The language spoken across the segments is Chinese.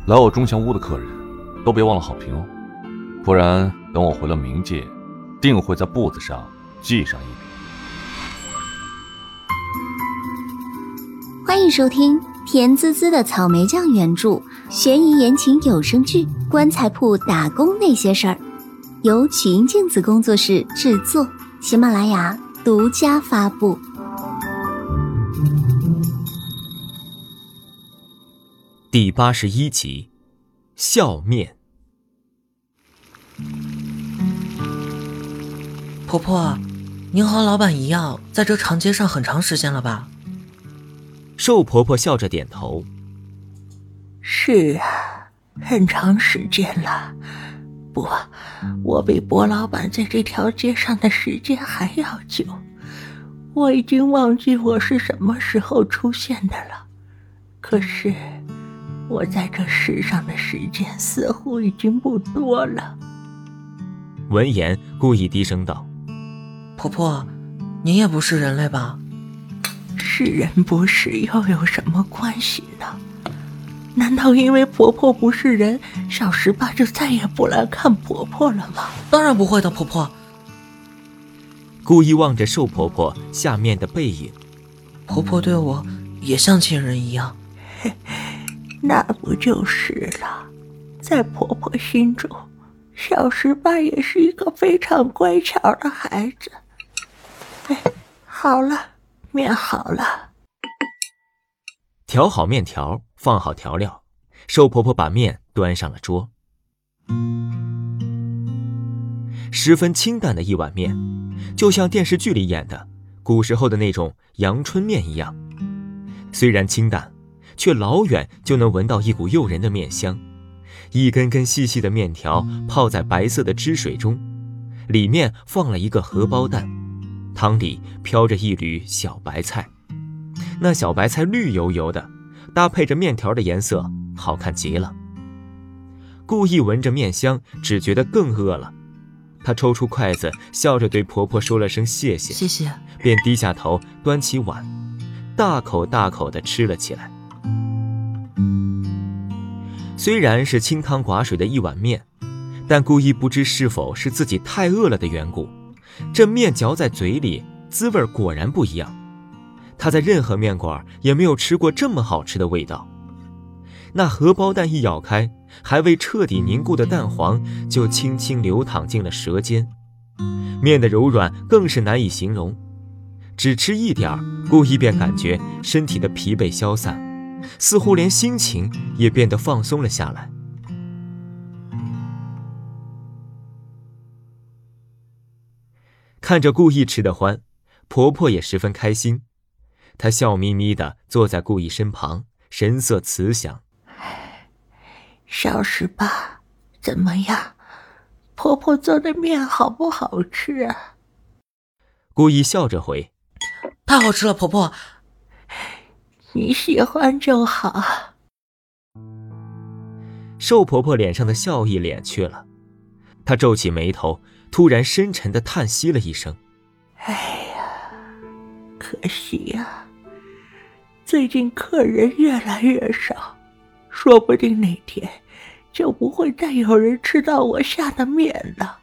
来我钟祥屋的客人都别忘了好评哦，不然等我回了冥界，定会在簿子上记上一笔。 欢迎收听甜滋滋的草莓酱原著悬疑言情有声剧《棺材铺打工那些事儿》，由曲音镜子工作室制作，喜马拉雅独家发布。 第81集，笑面。 婆婆，您和老板一样，在这长街上很长时间了吧？ 寿婆婆笑着点头。 是啊，很长时间了。不，我比薄老板在这条街上的时间还要久。我已经忘记我是什么时候出现的了。可是我在这世上的时间似乎已经不多了。 闻言故意低声道： 婆婆，您也不是人类吧？ 是人不是又有什么关系呢？难道因为婆婆不是人，小十八就再也不来看婆婆了吗？ 当然不会的，婆婆。 故意望着寿婆婆下面的背影。 婆婆对我也像亲人一样。 那不就是了。在婆婆心中，小十八也是一个非常乖巧的孩子。好了，面好了。 调好面条，放好调料，寿婆婆把面端上了桌。十分清淡的一碗面，就像电视剧里演的古时候的那种阳春面一样。虽然清淡，却老远就能闻到一股诱人的面香。一根根细细的面条泡在白色的汁水中，里面放了一个荷包蛋，汤里飘着一缕小白菜。那小白菜绿油油的，搭配着面条的颜色，好看极了。故意闻着面香，只觉得更饿了。她抽出筷子，笑着对婆婆说了声谢谢， 谢谢， 便低下头端起碗，大口大口地吃了起来。虽然是清汤寡水的一碗面，但故意不知是否是自己太饿了的缘故，这面嚼在嘴里，滋味果然不一样。他在任何面馆也没有吃过这么好吃的味道。那荷包蛋一咬开，还未彻底凝固的蛋黄就轻轻流淌进了舌尖，面的柔软更是难以形容。只吃一点，故意便感觉身体的疲惫消散，似乎连心情也变得放松了下来。看着故意吃得欢，婆婆也十分开心。她笑眯眯地坐在故意身旁，神色慈祥。 小十八，怎么样？婆婆做的面好不好吃啊？ 故意笑着回： 太好吃了，婆婆。 你喜欢就好。 寿婆婆脸上的笑意敛去了，她皱起眉头，突然深沉地叹息了一声。 哎呀，可惜呀，最近客人越来越少，说不定哪天就不会再有人吃到我下的面了。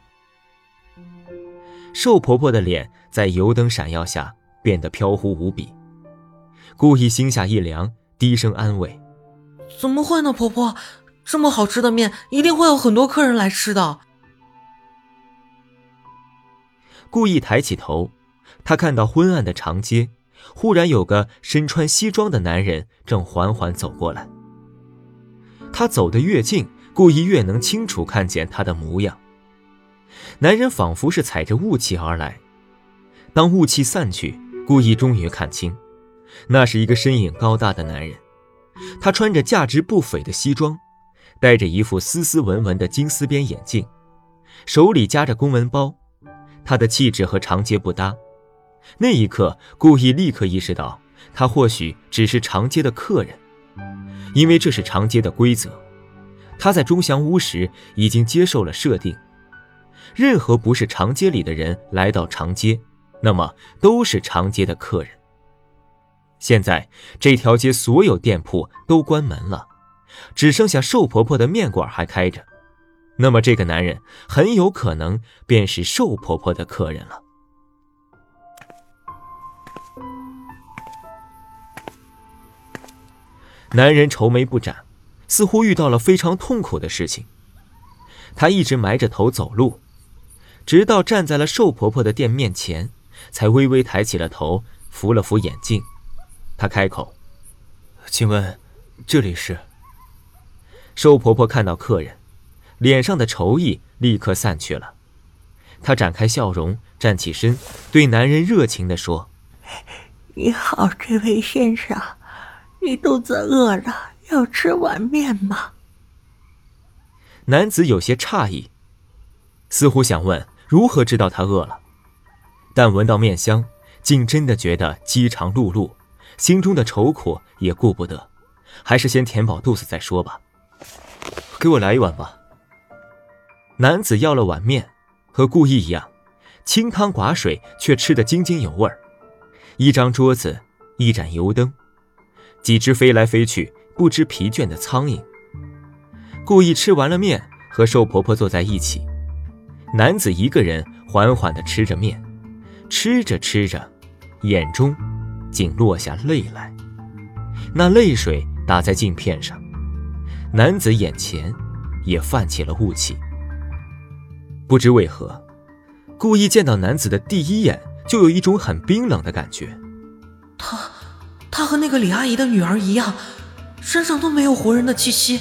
寿婆婆的脸在油灯闪耀下变得飘忽无比。故意心下一凉，低声安慰： 怎么会呢，婆婆？这么好吃的面，一定会有很多客人来吃的。 故意抬起头，她看到昏暗的长街，忽然有个身穿西装的男人正缓缓走过来。他走得越近，故意越能清楚看见他的模样。男人仿佛是踩着雾气而来，当雾气散去，故意终于看清，那是一个身影高大的男人。他穿着价值不菲的西装，戴着一副斯斯文文的金丝边眼镜，手里夹着公文包，他的气质和长街不搭。那一刻，故意立刻意识到，他或许只是长街的客人，因为这是长街的规则。他在钟祥屋时已经接受了设定，任何不是长街里的人来到长街，那么都是长街的客人。现在这条街所有店铺都关门了， 只剩下瘦婆婆的面馆还开着，那么这个男人很有可能便是瘦婆婆的客人了。男人愁眉不展，似乎遇到了非常痛苦的事情。他一直埋着头走路，直到站在了瘦婆婆的店面前，才微微抬起了头，扶了扶眼镜。他开口：“ 请问这里是？” 瘦婆婆看到客人，脸上的愁意立刻散去了。她展开笑容，站起身，对男人热情地说：“ 你好，这位先生，你肚子饿了，要吃碗面吗？” 男子有些诧异，似乎想问如何知道他饿了，但闻到面香，竟真的觉得饥肠辘辘，心中的愁苦也顾不得，还是先填饱肚子再说吧。 “给我来一碗吧。” 男子要了碗面，和故意一样，清汤寡水，却吃得津津有味儿。一张桌子，一盏油灯，几只飞来飞去不知疲倦的苍蝇。故意吃完了面，和瘦婆婆坐在一起。男子一个人缓缓地吃着面，吃着吃着，眼中竟落下泪来。那泪水打在镜片上，男子眼前也泛起了雾气。不知为何，故意见到男子的第一眼就有一种很冰冷的感觉。 他和那个李阿姨的女儿一样，身上都没有活人的气息。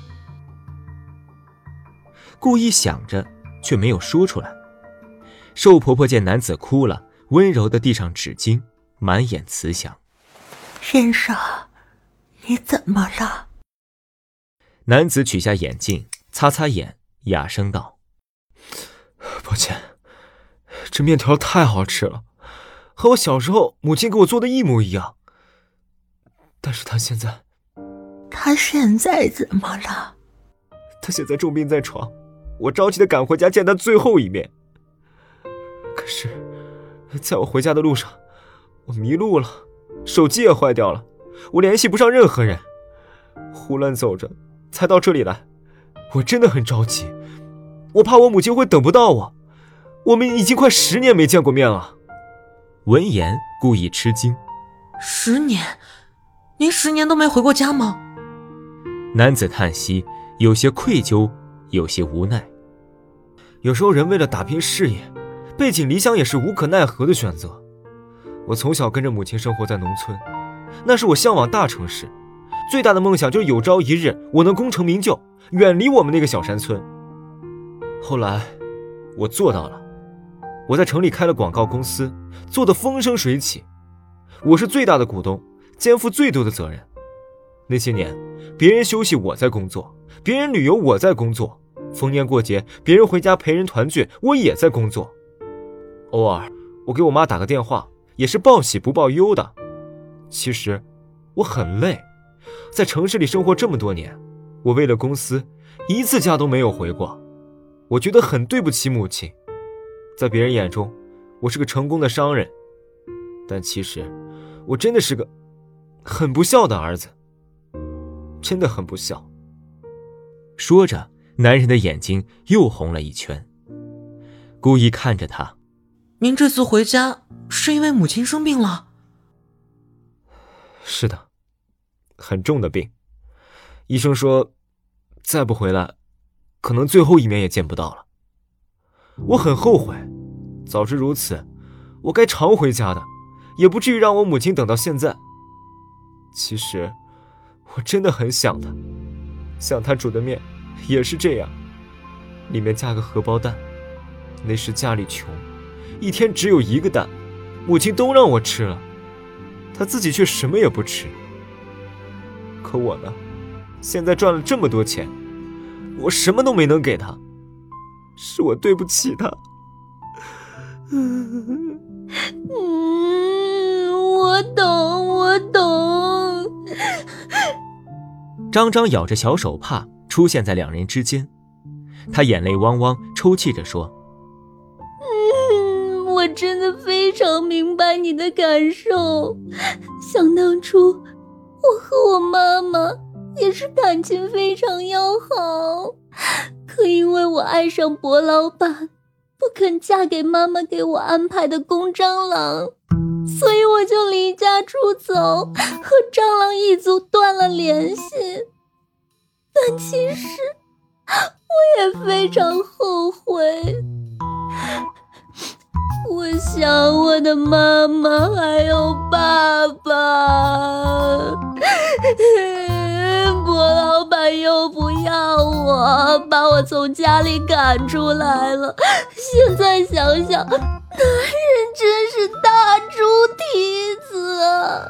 故意想着，却没有说出来。瘦婆婆见男子哭了，温柔地递上纸巾，满眼慈祥：“ 先生，你怎么了？” 男子取下眼镜，擦擦眼，哑声道：“ 抱歉，这面条太好吃了，和我小时候母亲给我做的一模一样。但是她现在怎么了？”“ 她现在重病在床，我着急的赶回家见她最后一面。可是在我回家的路上，我迷路了，手机也坏掉了，我联系不上任何人，胡乱走着才到这里来。我真的很着急，我怕我母亲会等不到我，我们已经快10年没见过面了。” 闻言故意吃惊 ：“10年？您10年都没回过家吗？” 男子叹息，有些愧疚，有些无奈。 有时候人为了打拼事业，背井离乡也是无可奈何的选择。我从小跟着母亲生活在农村，那是我向往大城市，最大的梦想就是有朝一日我能功成名就，远离我们那个小山村。后来我做到了，我在城里开了广告公司，做得风生水起，我是最大的股东，肩负最多的责任。那些年，别人休息我在工作，别人旅游我在工作，逢年过节别人回家陪人团聚我也在工作。偶尔我给我妈打个电话，也是报喜不报忧的。其实我很累，在城市里生活这么多年，我为了公司一次家都没有回过。我觉得很对不起母亲，在别人眼中我是个成功的商人，但其实我真的是个很不孝的儿子，真的很不孝。 说着，男人的眼睛又红了一圈，故意看着他：“ 您这次回家是因为母亲生病了？”“ 是的，很重的病，医生说再不回来可能最后一面也见不到了。我很后悔，早知如此我该常回家的，也不至于让我母亲等到现在。其实我真的很想她，像她煮的面也是这样，里面加个荷包蛋。那时家里穷，一天只有1个蛋，母亲都让我吃了，她自己却什么也不吃。可我呢，现在赚了这么多钱，我什么都没能给她，是我对不起她。”“ 我懂。” 张张咬着小手帕出现在两人之间，他眼泪汪汪，抽泣着说：“ 我真的非常明白你的感受。想当初，我和我妈妈也是感情非常要好，可因为我爱上薄老板，不肯嫁给妈妈给我安排的公蟑螂，所以我就离家出走，和蟑螂一族断了联系。但其实我也非常后悔，我想我的妈妈还有爸爸，薄老板又不要我，把我从家里赶出来了。现在想想，男人真是大猪蹄子啊！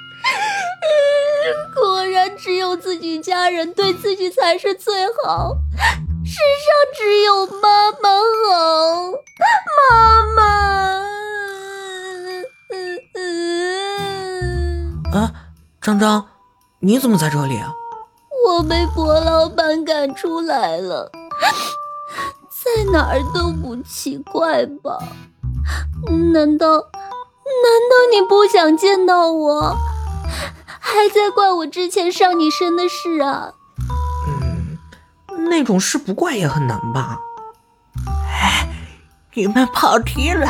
果然只有自己家人对自己才是最好，世上只有妈妈好，妈妈。 啊，张张，你怎么在这里啊？ 我被薄老板赶出来了，在哪儿都不奇怪吧？难道你不想见到我？还在怪我之前上你身的事啊？ 那种事不怪也很难吧？ 你们跑题了。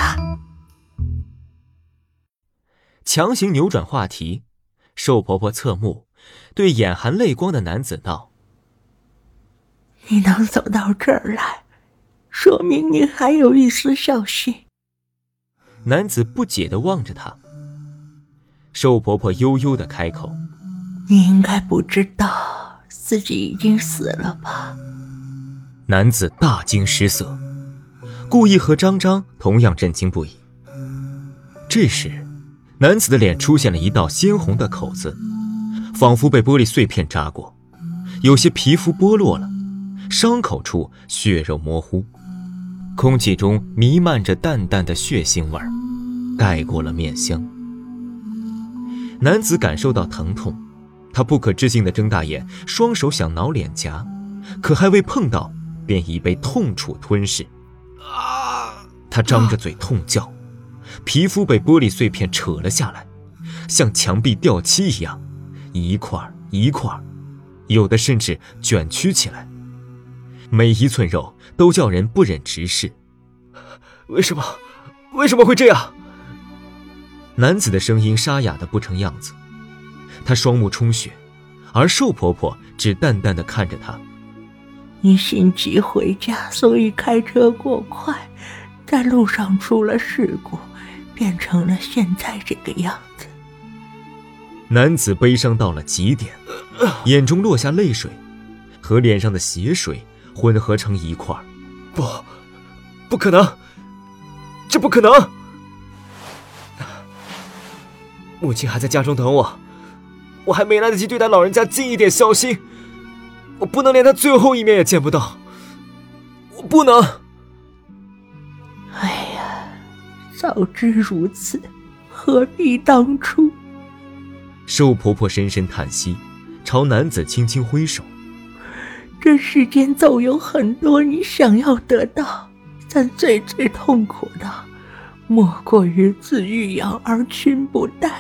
强行扭转话题，瘦婆婆侧目，对眼含泪光的男子道： 你能走到这儿来，说明你还有一丝孝心。 男子不解地望着她。瘦婆婆悠悠地开口： 你应该不知道自己已经死了吧？ 男子大惊失色，顾意和张张同样震惊不已。这时男子的脸出现了一道鲜红的口子，仿佛被玻璃碎片扎过，有些皮肤剥落了，伤口处血肉模糊，空气中弥漫着淡淡的血腥味儿，盖过了面香。男子感受到疼痛，他不可置信地睁大眼，双手想挠脸颊，可还未碰到便已被痛楚吞噬。他张着嘴痛叫，皮肤被玻璃碎片扯了下来，像墙壁掉漆一样，一块一块，有的甚至卷曲起来，每一寸肉都叫人不忍直视。 为什么会这样？ 男子的声音沙哑的不成样子，他双目充血，而瘦婆婆只淡淡地看着他。 你心急回家，所以开车过快，在路上出了事故，变成了现在这个样子。 男子悲伤到了极点，眼中落下泪水，和脸上的血水混合成一块。 不可能，这不可能！母亲还在家中等我，我还没来得及对她老人家尽一点孝心，我不能连她最后一面也见不到，我不能！ 哎呀，早知如此，何必当初？ 瘦婆婆深深叹息，朝男子轻轻挥手。 这世间总有很多你想要得到，但最痛苦的，莫过于自欲养而亲不待。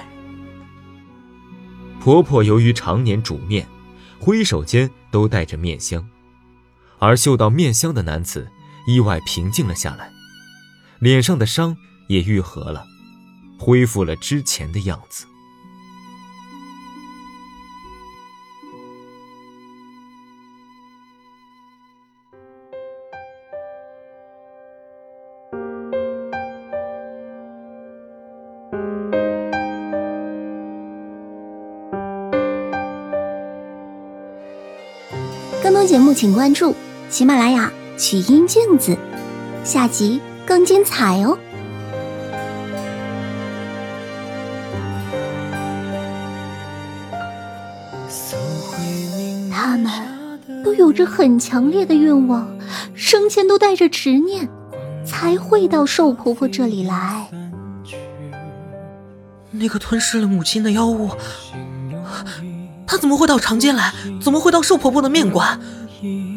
婆婆由于常年煮面，挥手间都带着面香，而嗅到面香的男子意外平静了下来，脸上的伤也愈合了，恢复了之前的样子。 更多节目请关注喜马拉雅曲音镜子，下集更精彩哦。他们都有着很强烈的愿望，生前都带着执念，才会到瘦婆婆这里来。 那个吞噬了母亲的妖物，他怎么会到长街来？怎么会到瘦婆婆的面馆？